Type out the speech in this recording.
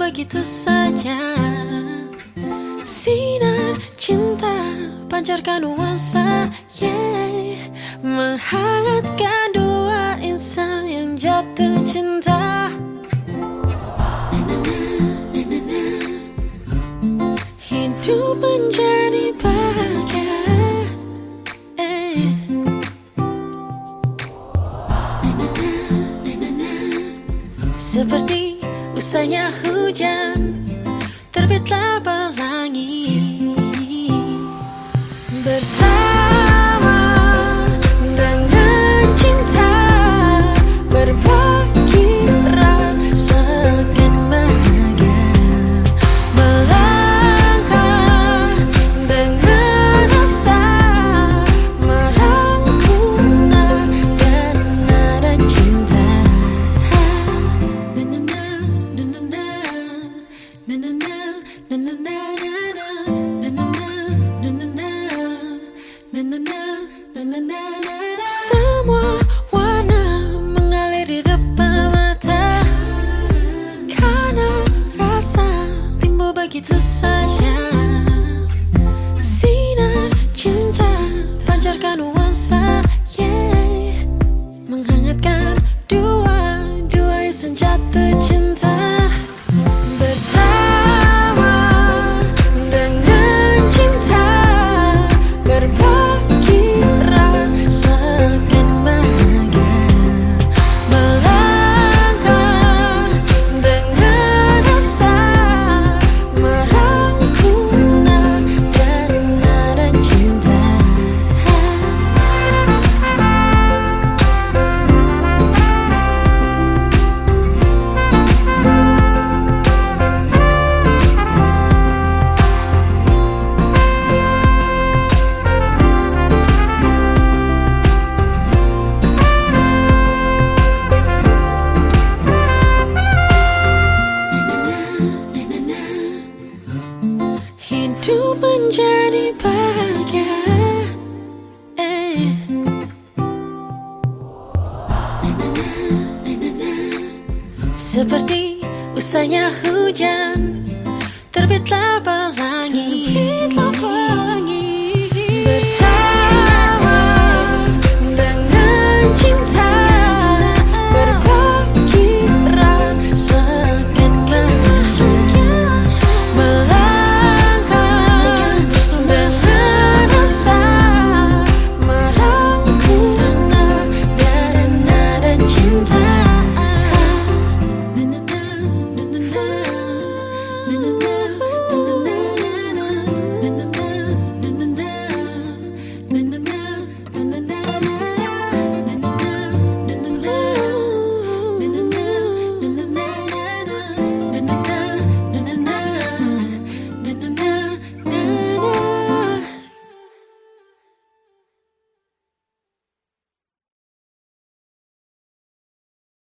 begitu saja. Sinar cinta pancarkan nuansa, menghangatkan dua insan yang jatuh cinta. Hidup menjadi bahagia, seperti usahanya hujan, terbitlah pelangi. Bersama dengan cinta, berbagi rasakan bahagia. Melangkah dengan asa, merangkum nada cinta. Semua warna mengalir di depan mata, karena rasa timbul begitu saja. Sinar cinta pancarkan nuansa, menghangatkan dua insan jatuh cinta. Bersama dengan cinta, berbagi rasakan bahagia. Melangkah dengan asa, merangkum nada cinta. Hidup menjadi bahagia, seperti usahanya hujan, terbitlah pelangi.